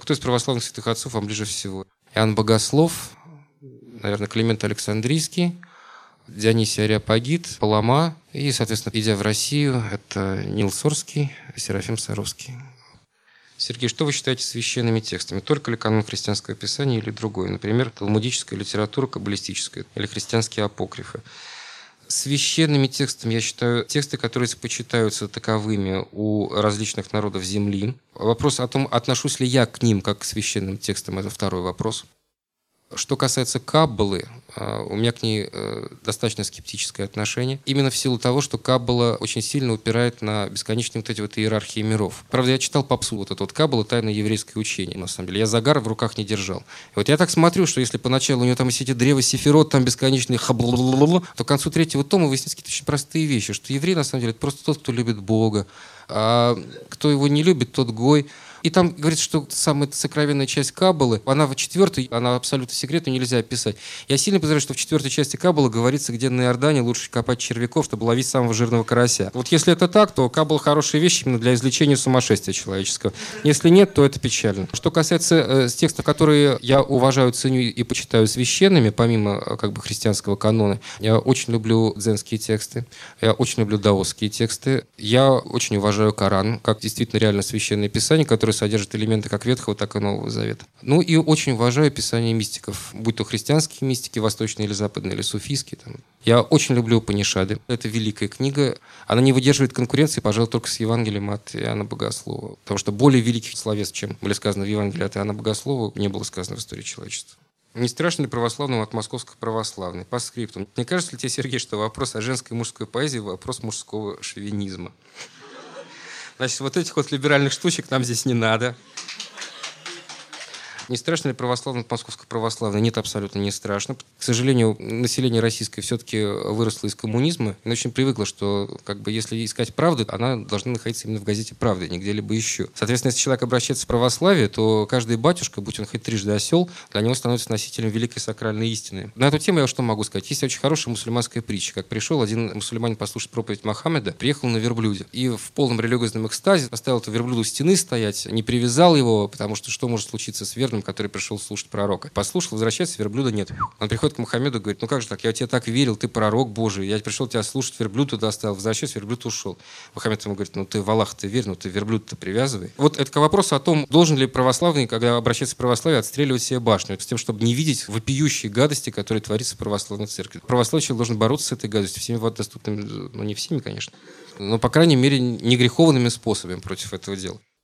Кто из православных святых отцов вам ближе всего? Иоанн Богослов, наверное, Климент Александрийский, Дионисий Ареопагит, Палама. И, соответственно, идя в Россию, это Нил Сорский, Серафим Саровский. Сергей, что вы считаете священными текстами? Только ли канон христианского писания или другой? Например, талмудическая литература, каббалистическая или христианские апокрифы? Священными текстами я считаю тексты, которые почитаются таковыми у различных народов Земли. Вопрос о том, отношусь ли я к ним как к священным текстам, это второй вопрос. Что касается Каббалы, у меня к ней достаточно скептическое отношение. Именно в силу того, что Каббала очень сильно упирает на бесконечные вот эти вот иерархии миров. Правда, я читал попсу, вот это вот Каббала, тайное еврейское учение, на самом деле. Я загар в руках не держал. И вот я так смотрю, что если поначалу у него там все эти древа сефирот, там бесконечные то к концу третьего тома выясняются какие-то очень простые вещи, что еврей, на самом деле, это просто тот, кто любит Бога. А кто его не любит, тот гой. И там говорится, что самая сокровенная часть Каббалы, она в четвертой, она абсолютно секретная, нельзя описать. Я сильно подозреваю, что в четвертой части Каббалы говорится, где на Иордане лучше копать червяков, чтобы ловить самого жирного карася. Вот если это так, то Каббала хорошая вещь именно для излечения сумасшествия человеческого. Если нет, то это печально. Что касается текстов, которые я уважаю, ценю и почитаю священными, помимо христианского канона, я очень люблю дзенские тексты, я очень люблю даосские тексты, я очень уважаю Коран, как действительно реально священное писание, которое содержит элементы как Ветхого, так и Нового Завета. Ну и очень уважаю писания мистиков, будь то христианские мистики, восточные или западные, или суфийские. Я очень люблю Упанишады. Это великая книга. Она не выдерживает конкуренции, пожалуй, только с Евангелием от Иоанна Богослова. Потому что более великих словес, чем были сказаны в Евангелии от Иоанна Богослова, не было сказано в истории человечества. Не страшно ли православному от московской православной? По скрипту. Не кажется ли тебе, Сергей, что вопрос о женской и мужской поэзии – вопрос мужского шовинизма? Значит, вот этих вот либеральных штучек нам здесь не надо. Не страшно ли православным от московской православной? Нет, абсолютно не страшно. К сожалению, население российское все-таки выросло из коммунизма и очень привыкло, что если искать правду, она должна находиться именно в газете «Правда», не где-либо еще. Соответственно, если человек обращается в православие, то каждый батюшка, будь он хоть трижды осел, для него становится носителем великой сакральной истины. На эту тему я что могу сказать? Есть очень хорошая мусульманская притча. Как пришел один мусульманин послушать проповедь Мохаммеда, приехал на верблюде и в полном религиозном экстазе поставил эту верблюду у стены стоять, не привязал его, потому что может случиться с верным, который пришел слушать пророка. Послушал, возвращается, верблюда нет. Он приходит к Мухаммеду и говорит: ну как же так, я тебе так верил, ты пророк Божий, я пришел тебя слушать, верблюд туда оставил, возвращаюсь, верблюд ушел. Мухаммед ему говорит: ну ты в Аллаха-то верь, ну ты верблюд-то привязывай. Вот это к вопросу о том, должен ли православный, когда обращается к православию, отстреливать себе башню, с тем, чтобы не видеть вопиющие гадости, которые творятся в православной церкви. Православный человек должен бороться с этой гадостью всеми доступными, ну не всеми, конечно, но, по крайней мере, не греховными способами против этого дела.